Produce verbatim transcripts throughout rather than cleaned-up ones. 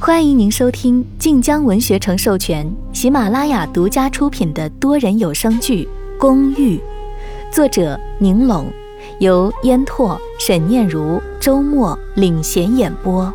欢迎您收听晋江文学城授权、喜马拉雅独家出品的多人有声剧《公寓》，作者宁龙，由烟拓、沈念如、周末领衔演播。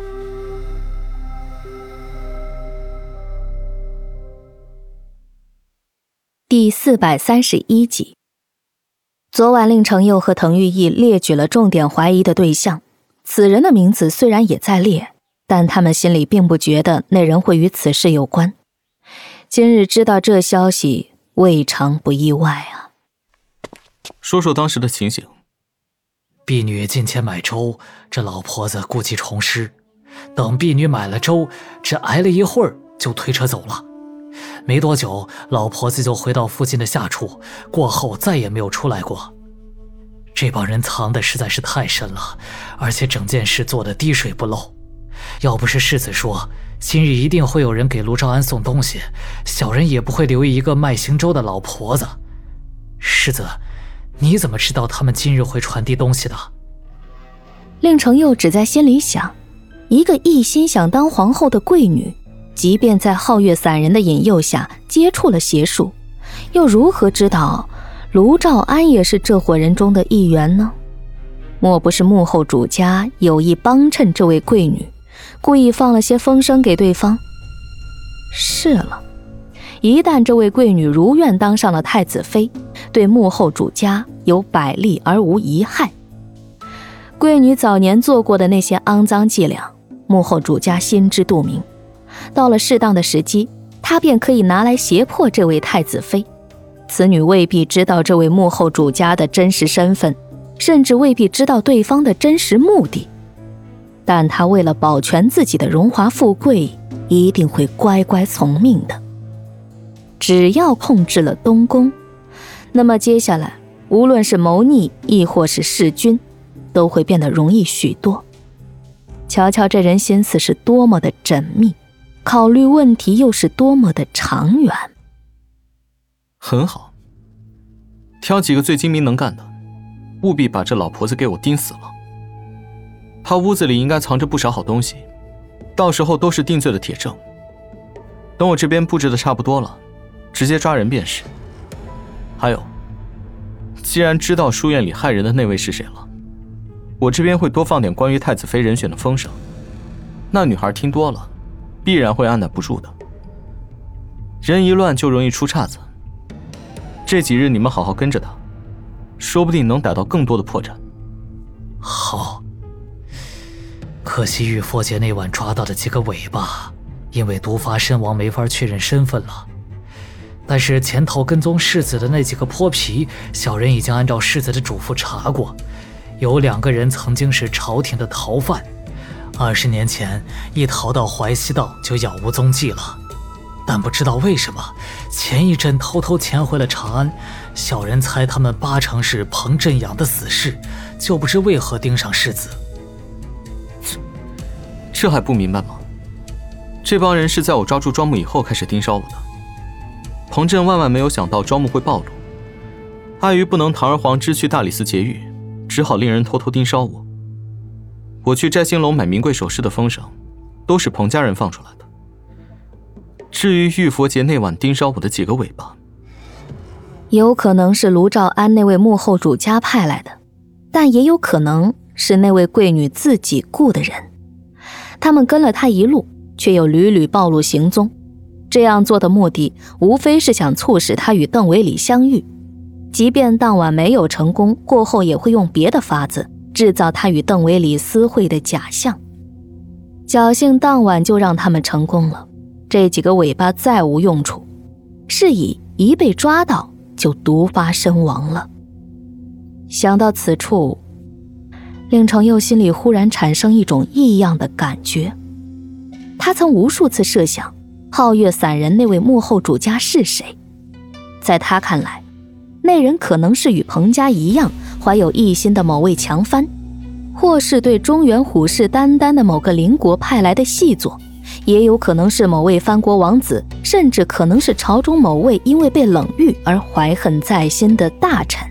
第四百三十一集。昨晚令程佑和滕玉义列举了重点怀疑的对象，此人的名字虽然也在列，但他们心里并不觉得那人会与此事有关。今日知道这消息，未尝不意外啊。 说说当时的情形。 婢女进前买粥，这老婆子故技重施，等婢女买了粥，只挨了一会儿就推车走了。没多久，老婆子就回到附近的下处，过后再也没有出来过。这帮人藏的实在是太深了，而且整件事做得滴水不漏。要不是世子说今日一定会有人给卢兆安送东西，小人也不会留意一个卖行粥的老婆子。世子，你怎么知道他们今日会传递东西的？ 令程佑只在心里想，一个一心想当皇后的贵女，即便在皓月散人的引诱下接触了邪术，又如何知道卢兆安也是这伙人中的一员呢？莫不是幕后主家有意帮衬这位贵女，故意放了些风声给对方？是了，一旦这位贵女如愿当上了太子妃，对幕后主家有百利而无一害。贵女早年做过的那些肮脏伎俩，幕后主家心知肚明，到了适当的时机，她便可以拿来胁迫这位太子妃。此女未必知道这位幕后主家的真实身份，甚至未必知道对方的真实目的，但她为了保全自己的荣华富贵，一定会乖乖从命的。只要控制了东宫，那么接下来无论是谋逆亦或是弑君，都会变得容易许多。瞧瞧这人心思是多么的缜密，考虑问题又是多么的长远。 很好，挑几个最精明能干的，务必把这老婆子给我盯死了。她屋子里应该藏着不少好东西，到时候都是定罪的铁证。等我这边布置的差不多了，直接抓人便是。还有，既然知道书院里害人的那位是谁了，我这边会多放点关于太子妃人选的风声，那女孩听多了，必然会按捺不住的。人一乱就容易出岔子。这几日你们好好跟着她，说不定能逮到更多的破绽。 好。可惜玉佛节那晚抓到的几个尾巴，因为毒发身亡没法确认身份了。但是前头跟踪世子的那几个泼皮，小人已经按照世子的嘱咐查过，有两个人曾经是朝廷的逃犯，二十年前一逃到淮西道就杳无踪迹了。但不知道为什么，前一阵偷偷潜回了长安，小人猜他们八成是彭振阳的死士，就不知为何盯上世子。 这还不明白吗？这帮人是在我抓住庄木以后开始盯梢我的。彭振万万没有想到庄木会暴露，碍于不能堂而皇之去大理寺劫狱，只好令人偷偷盯梢我。我去摘星楼买名贵首饰的风声，都是彭家人放出来的。至于玉佛节那晚盯梢我的几个尾巴， 有可能是卢兆安那位幕后主家派来的，但也有可能是那位贵女自己雇的人。他们跟了他一路，却又屡屡暴露行踪，这样做的目的无非是想促使他与邓维礼相遇，即便当晚没有成功，过后也会用别的法子制造他与邓维礼私会的假象。侥幸当晚就让他们成功了，这几个尾巴再无用处，是以一被抓到就毒发身亡了。想到此处，令程佑心里忽然产生一种异样的感觉。他曾无数次设想皓月散人那位幕后主家是谁，在他看来，那人可能是与彭家一样怀有异心的某位强藩，或是对中原虎视眈眈的某个邻国派来的细作，也有可能是某位藩国王子，甚至可能是朝中某位因为被冷遇而怀恨在心的大臣。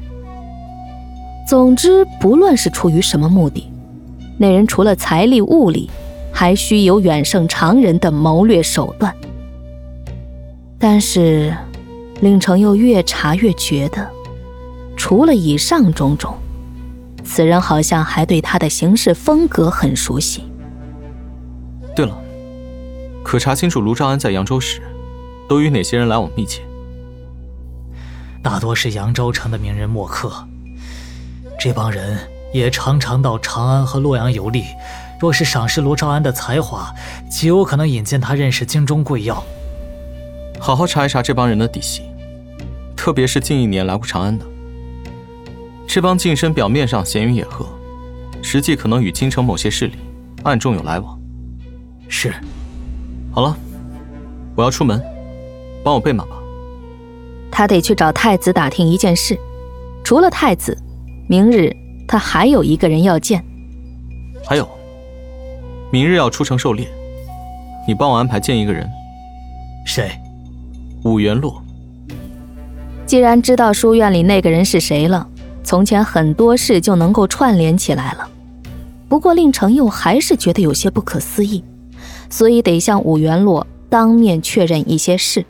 总之，不论是出于什么目的，那人除了财力物力， 还需有远胜常人的谋略手段。但是令程又越查越觉得，除了以上种种，此人好像还对他的行事风格很熟悉。 对了，可查清楚卢兆安在扬州时都与哪些人来往密切？ 大多是扬州城的名人墨客，这帮人也常常到长安和洛阳游历，若是赏识卢兆安的才华，极有可能引荐他认识京中贵要。 好好查一查这帮人的底细，特别是近一年来过长安的。这帮近身表面上闲云野鹤，实际可能与京城某些势力暗中有来往。 是。 好了，我要出门，帮我备马吧。 他得去找太子打听一件事，除了太子，明日他还有一个人要见。 还有，明日要出城狩猎，你帮我安排见一个人。 谁？ 武元洛。 既然知道书院里那个人是谁了，从前很多事就能够串联起来了。不过令程又还是觉得有些不可思议，所以得向武元洛当面确认一些事。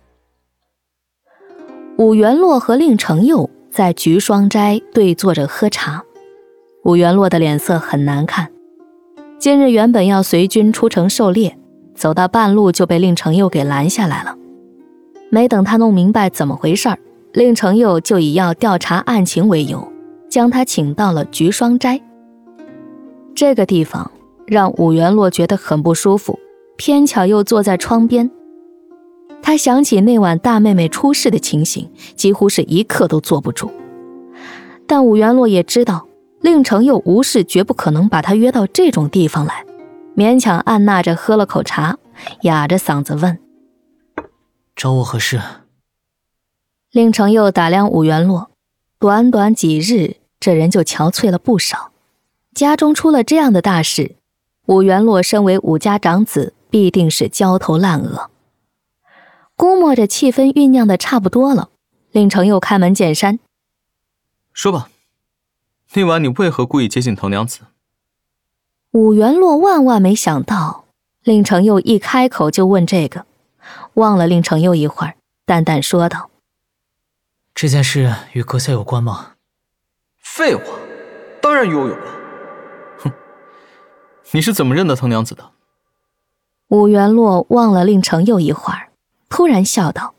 武元洛和令程又在菊霜斋对坐着喝茶，武元洛的脸色很难看。今日原本要随军出城狩猎，走到半路就被令程又给拦下来了。没等他弄明白怎么回事，令程又就以要调查案情为由，将他请到了菊霜斋。这个地方让武元洛觉得很不舒服，偏巧又坐在窗边。他想起那晚大妹妹出事的情形，几乎是一刻都坐不住。但武元洛也知道，令程又无事绝不可能把他约到这种地方来，勉强按捺着喝了口茶，哑着嗓子问： 找我何事？ 令程又打量武元洛，短短几日，这人就憔悴了不少。家中出了这样的大事，武元洛身为武家长子，必定是焦头烂额。估摸着气氛酝酿的差不多了，令程又开门见山： 说吧，那晚你为何故意接近藤娘子？ 武元洛万万没想到令程又一开口就问这个，望了令程又一会儿，淡淡说道： 这件事与阁下有关吗？ 废话，当然与我有关。哼，你是怎么认得藤娘子的？ 武元洛望了令程又一会儿，突然笑道：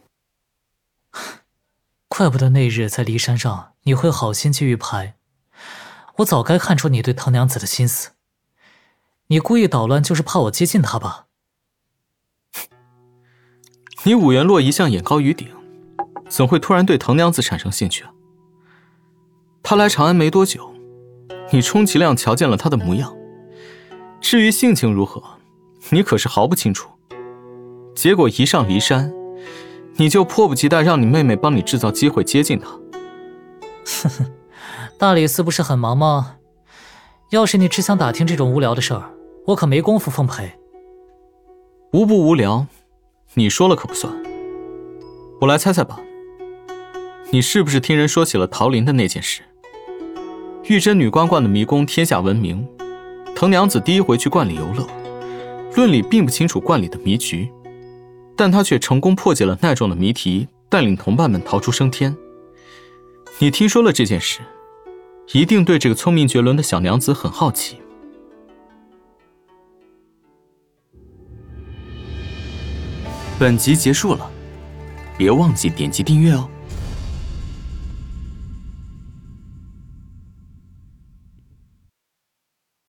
怪不得那日在骊山上你会好心去玉牌，我早该看出你对藤娘子的心思。你故意捣乱就是怕我接近她吧？ 你武元洛一向眼高于顶，怎会突然对藤娘子产生兴趣啊？她来长安没多久，你充其量瞧见了她的模样，至于性情如何，你可是毫不清楚。结果一上骊山，你就迫不及待让你妹妹帮你制造机会接近她。 哼哼，大理寺不是很忙吗？要是你只想打听这种无聊的事儿，我可没工夫奉陪。 无不无聊，你说了可不算。我来猜猜吧，你是不是听人说起了桃林的那件事？玉真女关观的迷宫天下闻名，藤娘子第一回去观里游乐，论理并不清楚观里的迷局，但她却成功破解了耐重的谜题，带领同伴们逃出升天。你听说了这件事，一定对这个聪明绝伦的小娘子很好奇。本集结束了，别忘记点击订阅哦。